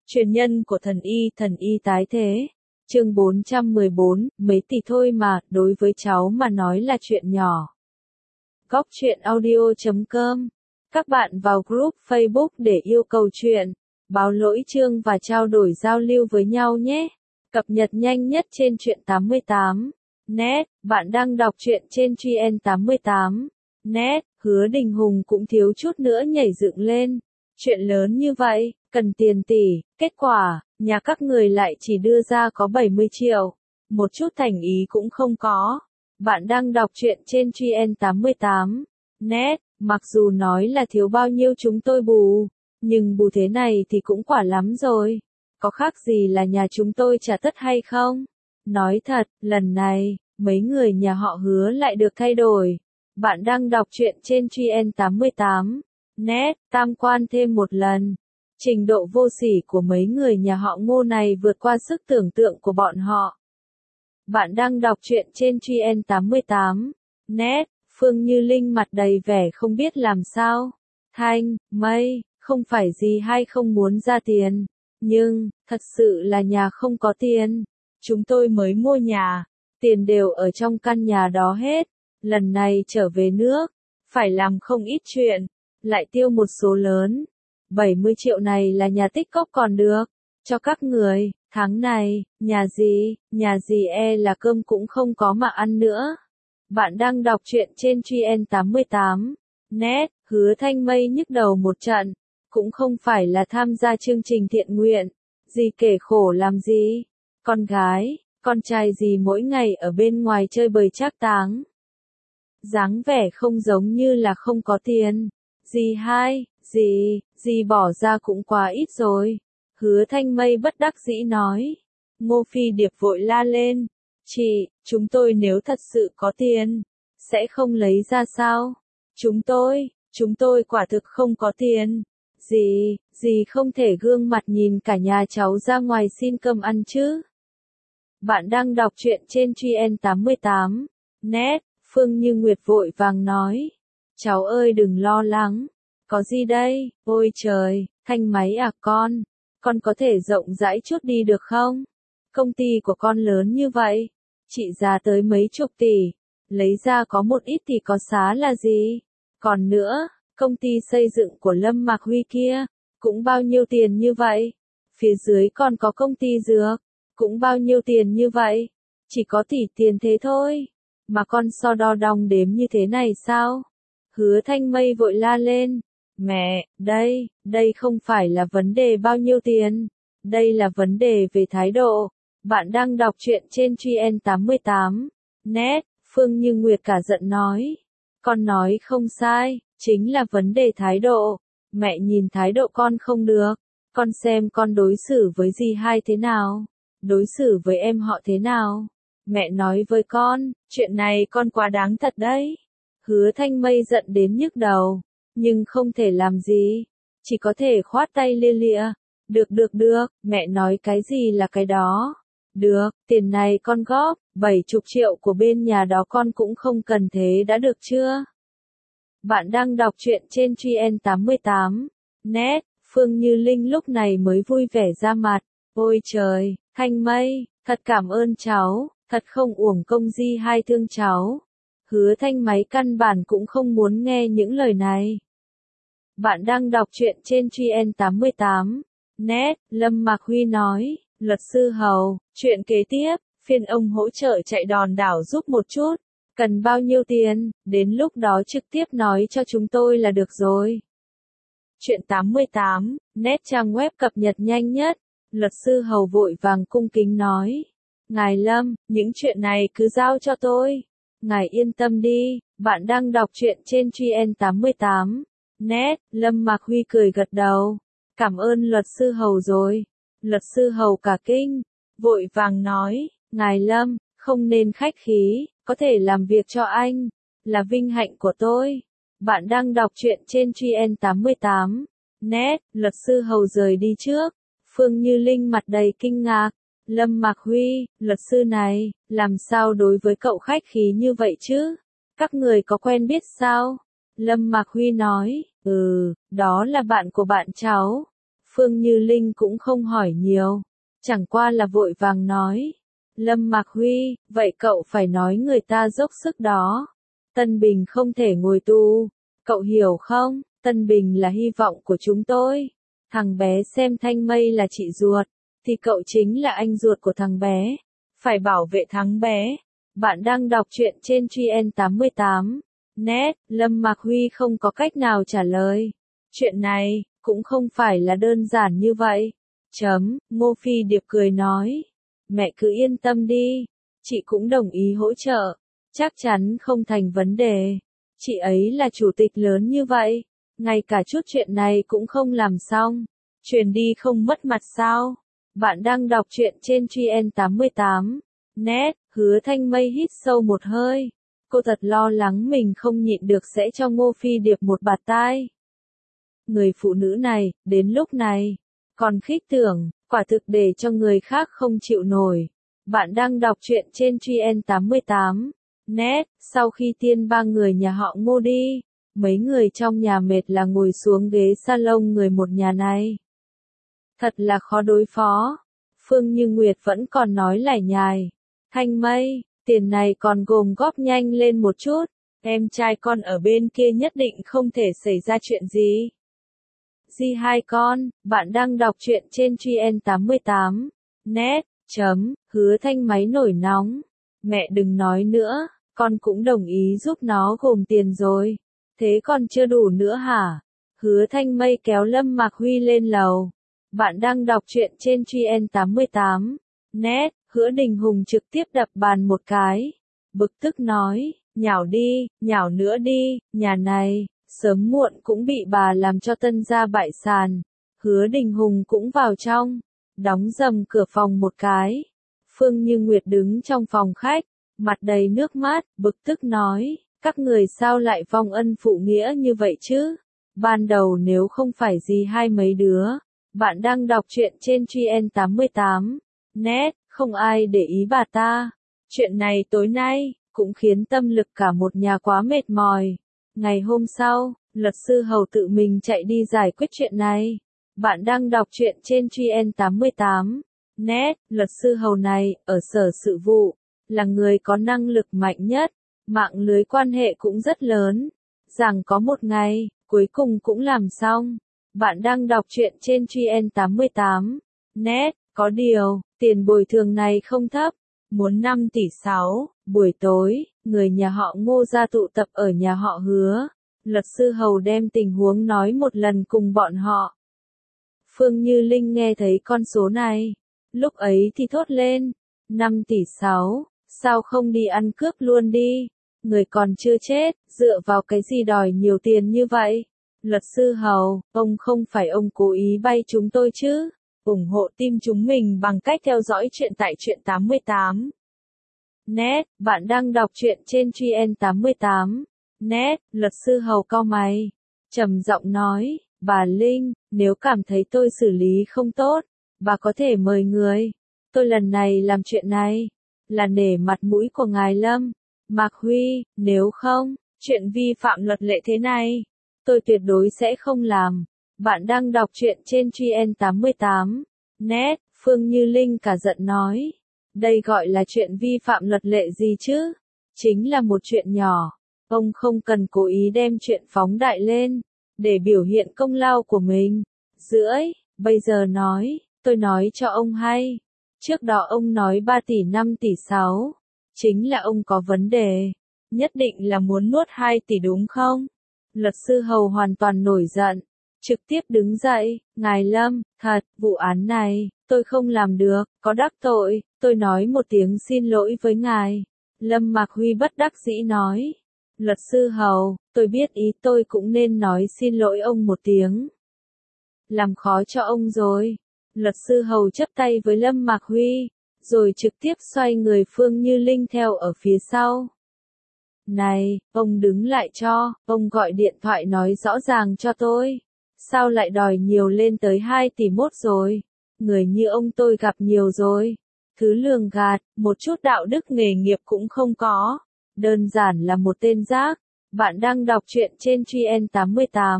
Truyền nhân của thần y tái thế. Chương 414, mấy tỷ thôi mà, đối với cháu mà nói là chuyện nhỏ. Góc truyện audio.com. Các bạn vào group Facebook để yêu cầu chuyện, báo lỗi chương và trao đổi giao lưu với nhau nhé. Cập nhật nhanh nhất trên truyện 88. Net, bạn đang đọc truyện trên truyện 88. Net, Hứa Đình Hùng cũng thiếu chút nữa nhảy dựng lên. Chuyện lớn như vậy, cần tiền tỷ, kết quả, nhà các người lại chỉ đưa ra có 70 triệu. Một chút thành ý cũng không có. Bạn đang đọc truyện trên truyện 88. Net, mặc dù nói là thiếu bao nhiêu chúng tôi bù, nhưng bù thế này thì cũng quả lắm rồi. Có khác gì là nhà chúng tôi trả tất hay không? Nói thật, lần này, mấy người nhà họ Hứa lại được thay đổi. Bạn đang đọc truyện trên truyện 88. Net, tam quan thêm một lần. Trình độ vô sỉ của mấy người nhà họ Ngô này vượt qua sức tưởng tượng của bọn họ. Bạn đang đọc truyện trên truyện 88. Net, Phương Như Linh mặt đầy vẻ không biết làm sao. Thanh, Mây, không phải gì hay không muốn ra tiền. Nhưng, thật sự là nhà không có tiền. Chúng tôi mới mua nhà. Tiền đều ở trong căn nhà đó hết. Lần này trở về nước. Phải làm không ít chuyện. Lại tiêu một số lớn. 70 triệu này là nhà tích cóp còn được. Cho các người, tháng này, nhà gì là cơm cũng không có mà ăn nữa. Bạn đang đọc truyện trên truyện 88. Net, Hứa Thanh Mây nhức đầu một trận. Cũng không phải là tham gia chương trình thiện nguyện. Gì kể khổ làm gì. Con gái, con trai gì mỗi ngày ở bên ngoài chơi bời trác táng. Dáng vẻ không giống như là không có tiền. Dì bỏ ra cũng quá ít rồi. Hứa Thanh Mây bất đắc dĩ nói. Ngô Phi Điệp vội la lên. Chị, chúng tôi nếu thật sự có tiền, sẽ không lấy ra sao? Chúng tôi quả thực không có tiền. Dì không thể gương mặt nhìn cả nhà cháu ra ngoài xin cơm ăn chứ. Bạn đang đọc truyện trên truyện 88. Net, Phương Như Nguyệt vội vàng nói. Cháu ơi đừng lo lắng. Có gì đây? Ôi trời, Thanh máy à con có thể rộng rãi chút đi được không? Công ty của con lớn như vậy, trị giá tới mấy chục tỷ, lấy ra có một ít thì có xá là gì? Còn nữa, công ty xây dựng của Lâm Mạc Huy kia, cũng bao nhiêu tiền như vậy? Phía dưới còn có công ty dược, cũng bao nhiêu tiền như vậy? Chỉ có tỷ tiền thế thôi, mà con so đo đong đếm như thế này sao? Hứa Thanh Mây vội la lên. Mẹ, đây không phải là vấn đề bao nhiêu tiền. Đây là vấn đề về thái độ. Bạn đang đọc truyện trên truyện 88. Net, Phương Như Nguyệt cả giận nói. Con nói không sai, chính là vấn đề thái độ. Mẹ nhìn thái độ con không được. Con xem con đối xử với dì hai thế nào. Đối xử với em họ thế nào. Mẹ nói với con, chuyện này con quá đáng thật đấy. Hứa Thanh Mây giận đến nhức đầu. Nhưng không thể làm gì. Chỉ có thể khoát tay lia lịa. Được, mẹ nói cái gì là cái đó. Được, tiền này con góp, 70 triệu của bên nhà đó con cũng không cần thế đã được chưa? Bạn đang đọc truyện trên truyện 88. Net, Phương Như Linh lúc này mới vui vẻ ra mặt. Ôi trời, Thanh Mây, thật cảm ơn cháu, thật không uổng công Di hai thương cháu. Hứa Thanh máy căn bản cũng không muốn nghe những lời này. Bạn đang đọc truyện trên truyện 88. Net, Lâm Mạc Huy nói. Luật sư Hầu, chuyện kế tiếp, phiên ông hỗ trợ chạy đòn đảo giúp một chút. Cần bao nhiêu tiền, đến lúc đó trực tiếp nói cho chúng tôi là được rồi. Truyện 88, Net trang web cập nhật nhanh nhất. Luật sư Hầu vội vàng cung kính nói. Ngài Lâm, những chuyện này cứ giao cho tôi. Ngài yên tâm đi, bạn đang đọc truyện trên truyện 88. Net, Lâm Mạc Huy cười gật đầu. Cảm ơn luật sư Hầu rồi. Luật sư Hầu cả kinh, vội vàng nói, Ngài Lâm, không nên khách khí, có thể làm việc cho anh, là vinh hạnh của tôi. Bạn đang đọc truyện trên truyện 88. Net, luật sư Hầu rời đi trước. Phương Như Linh mặt đầy kinh ngạc. Lâm Mạc Huy, luật sư này, làm sao đối với cậu khách khí như vậy chứ? Các người có quen biết sao? Lâm Mạc Huy nói, đó là bạn của bạn cháu. Phương Như Linh cũng không hỏi nhiều, chẳng qua là vội vàng nói. Lâm Mạc Huy, vậy cậu phải nói người ta dốc sức đó. Tân Bình không thể ngồi tù, cậu hiểu không? Tân Bình là hy vọng của chúng tôi. Thằng bé xem Thanh Mây là chị ruột, thì cậu chính là anh ruột của thằng bé. Phải bảo vệ thằng bé. Bạn đang đọc truyện trên GN88. Net, Lâm Mạc Huy không có cách nào trả lời. Chuyện này, cũng không phải là đơn giản như vậy. Ngô Phi Điệp cười nói. Mẹ cứ yên tâm đi. Chị cũng đồng ý hỗ trợ. Chắc chắn không thành vấn đề. Chị ấy là chủ tịch lớn như vậy. Ngay cả chút chuyện này cũng không làm xong. Truyền đi không mất mặt sao? Bạn đang đọc truyện trên GN88. Net, Hứa Thanh Mây hít sâu một hơi. Cô thật lo lắng mình không nhịn được sẽ cho Ngô Phi Điệp một bạt tai. Người phụ nữ này, đến lúc này, còn khích tưởng, quả thực để cho người khác không chịu nổi. Bạn đang đọc truyện trên GN88. Net, sau khi tiên ba người nhà họ Ngô đi, mấy người trong nhà mệt là ngồi xuống ghế salon người một nhà này. Thật là khó đối phó. Phương Như Nguyệt vẫn còn nói lải nhải. Thanh Mây, tiền này còn gồm góp nhanh lên một chút. Em trai con ở bên kia nhất định không thể xảy ra chuyện gì. Hai con, bạn đang đọc truyện trên GN88. Net, Hứa Thanh máy nổi nóng. Mẹ đừng nói nữa, con cũng đồng ý giúp nó gồm tiền rồi. Thế còn chưa đủ nữa hả? Hứa Thanh Mây kéo Lâm Mạc Huy lên lầu. Bạn đang đọc truyện trên GN88. Net, Hứa Đình Hùng trực tiếp đập bàn một cái. Bực tức nói, nhảo đi, nhảo nữa đi, nhà này, sớm muộn cũng bị bà làm cho tân gia bại sàn. Hứa Đình Hùng cũng vào trong, đóng rầm cửa phòng một cái. Phương Như Nguyệt đứng trong phòng khách, mặt đầy nước mắt, bực tức nói, các người sao lại vong ân phụ nghĩa như vậy chứ? Ban đầu nếu không phải gì hai mấy đứa, bạn đang đọc truyện trên GN88. Net, không ai để ý bà ta. Chuyện này tối nay, cũng khiến tâm lực cả một nhà quá mệt mỏi. Ngày hôm sau, luật sư Hầu tự mình chạy đi giải quyết chuyện này. Bạn đang đọc truyện trên GN88. Net, luật sư Hầu này, ở sở sự vụ, là người có năng lực mạnh nhất, mạng lưới quan hệ cũng rất lớn. Rằng có một ngày, cuối cùng cũng làm xong. Bạn đang đọc truyện trên GN88. Net, có điều, tiền bồi thường này không thấp, muốn 5,6 tỷ. Buổi tối, người nhà họ Ngô ra tụ tập ở nhà họ Hứa. Luật sư Hầu đem tình huống nói một lần cùng bọn họ. Phương Như Linh nghe thấy con số này, lúc ấy thì thốt lên, 5,6 tỷ, sao không đi ăn cướp luôn đi, người còn chưa chết, dựa vào cái gì đòi nhiều tiền như vậy? Luật sư Hầu, ông không phải ông cố ý bay chúng tôi chứ? Ủng hộ team chúng mình bằng cách theo dõi truyện tại truyện 88. Net, bạn đang đọc truyện trên GN88. Net, luật sư Hầu cau mày, trầm giọng nói, bà Linh, nếu cảm thấy tôi xử lý không tốt, bà có thể mời người. Tôi lần này làm chuyện này, là nể mặt mũi của ngài Lâm Mạc Huy, nếu không, chuyện vi phạm luật lệ thế này, tôi tuyệt đối sẽ không làm. Bạn đang đọc truyện trên GN88. Net, Phương Như Linh cả giận nói. Đây gọi là chuyện vi phạm luật lệ gì chứ? Chính là một chuyện nhỏ. Ông không cần cố ý đem chuyện phóng đại lên, để biểu hiện công lao của mình. Bây giờ nói, tôi nói cho ông hay. Trước đó ông nói 3 tỷ 5,6 tỷ. Chính là ông có vấn đề. Nhất định là muốn nuốt 2 tỷ đúng không? Luật sư Hầu hoàn toàn nổi giận. Trực tiếp đứng dậy, ngài Lâm, thật, vụ án này, tôi không làm được, có đắc tội, tôi nói một tiếng xin lỗi với ngài. Lâm Mạc Huy bất đắc dĩ nói. Luật sư Hầu, tôi biết ý tôi cũng nên nói xin lỗi ông một tiếng. Làm khó cho ông rồi. Luật sư Hầu chắp tay với Lâm Mạc Huy, rồi trực tiếp xoay người Phương Như Linh theo ở phía sau. Này, ông đứng lại cho, ông gọi điện thoại nói rõ ràng cho tôi. Sao lại đòi nhiều lên tới 2,1 tỷ rồi? Người như ông tôi gặp nhiều rồi. Thứ lường gạt, một chút đạo đức nghề nghiệp cũng không có. Đơn giản là một tên rác. Bạn đang đọc truyện trên GN88.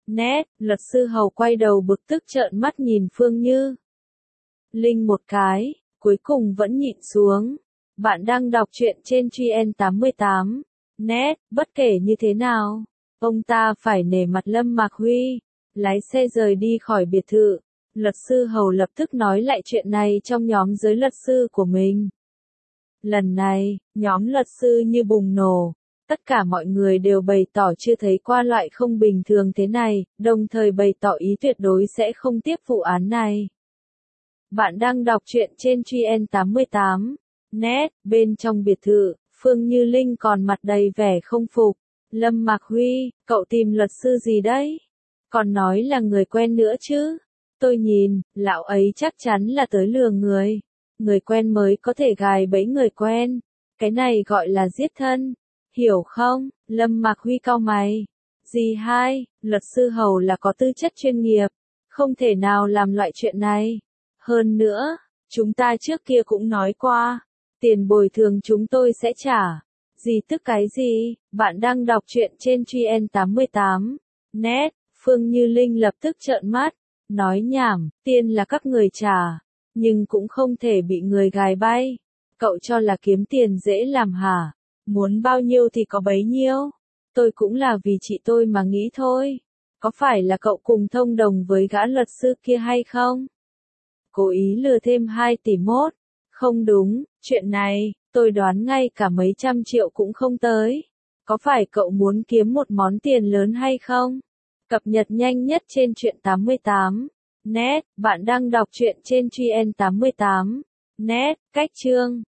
Net, luật sư Hầu quay đầu bực tức trợn mắt nhìn Phương Như Linh một cái, cuối cùng vẫn nhịn xuống. Bạn đang đọc truyện trên GN88. Net, bất kể như thế nào, ông ta phải nể mặt Lâm Mạc Huy. Lái xe rời đi khỏi biệt thự. Luật sư Hầu lập tức nói lại chuyện này trong nhóm giới luật sư của mình. Lần này, nhóm luật sư như bùng nổ. Tất cả mọi người đều bày tỏ chưa thấy qua loại không bình thường thế này, đồng thời bày tỏ ý tuyệt đối sẽ không tiếp vụ án này. Bạn đang đọc truyện trên GN88. Net, bên trong biệt thự, Phương Như Linh còn mặt đầy vẻ không phục. Lâm Mạc Huy, cậu tìm luật sư gì đấy? Còn nói là người quen nữa chứ? Tôi nhìn, lão ấy chắc chắn là tới lừa người. Người quen mới có thể gài bẫy người quen. Cái này gọi là giết thân. Hiểu không? Lâm Mạc Huy cau mày. Dì hai, luật sư Hầu là có tư chất chuyên nghiệp. Không thể nào làm loại chuyện này. Hơn nữa, chúng ta trước kia cũng nói qua. Tiền bồi thường chúng tôi sẽ trả. Gì tức cái gì? Bạn đang đọc truyện trên GN88. Net, Phương Như Linh lập tức trợn mắt. Nói nhảm, tiền là các người trả. Nhưng cũng không thể bị người gài bay. Cậu cho là kiếm tiền dễ làm hả? Muốn bao nhiêu thì có bấy nhiêu. Tôi cũng là vì chị tôi mà nghĩ thôi. Có phải là cậu cùng thông đồng với gã luật sư kia hay không? Cố ý lừa thêm 2 tỷ mốt. Không đúng, chuyện này, tôi đoán ngay cả mấy trăm triệu cũng không tới. Có phải cậu muốn kiếm một món tiền lớn hay không? Cập nhật nhanh nhất trên truyện 88. Net, bạn đang đọc truyện trên GN88. Net, cách chương.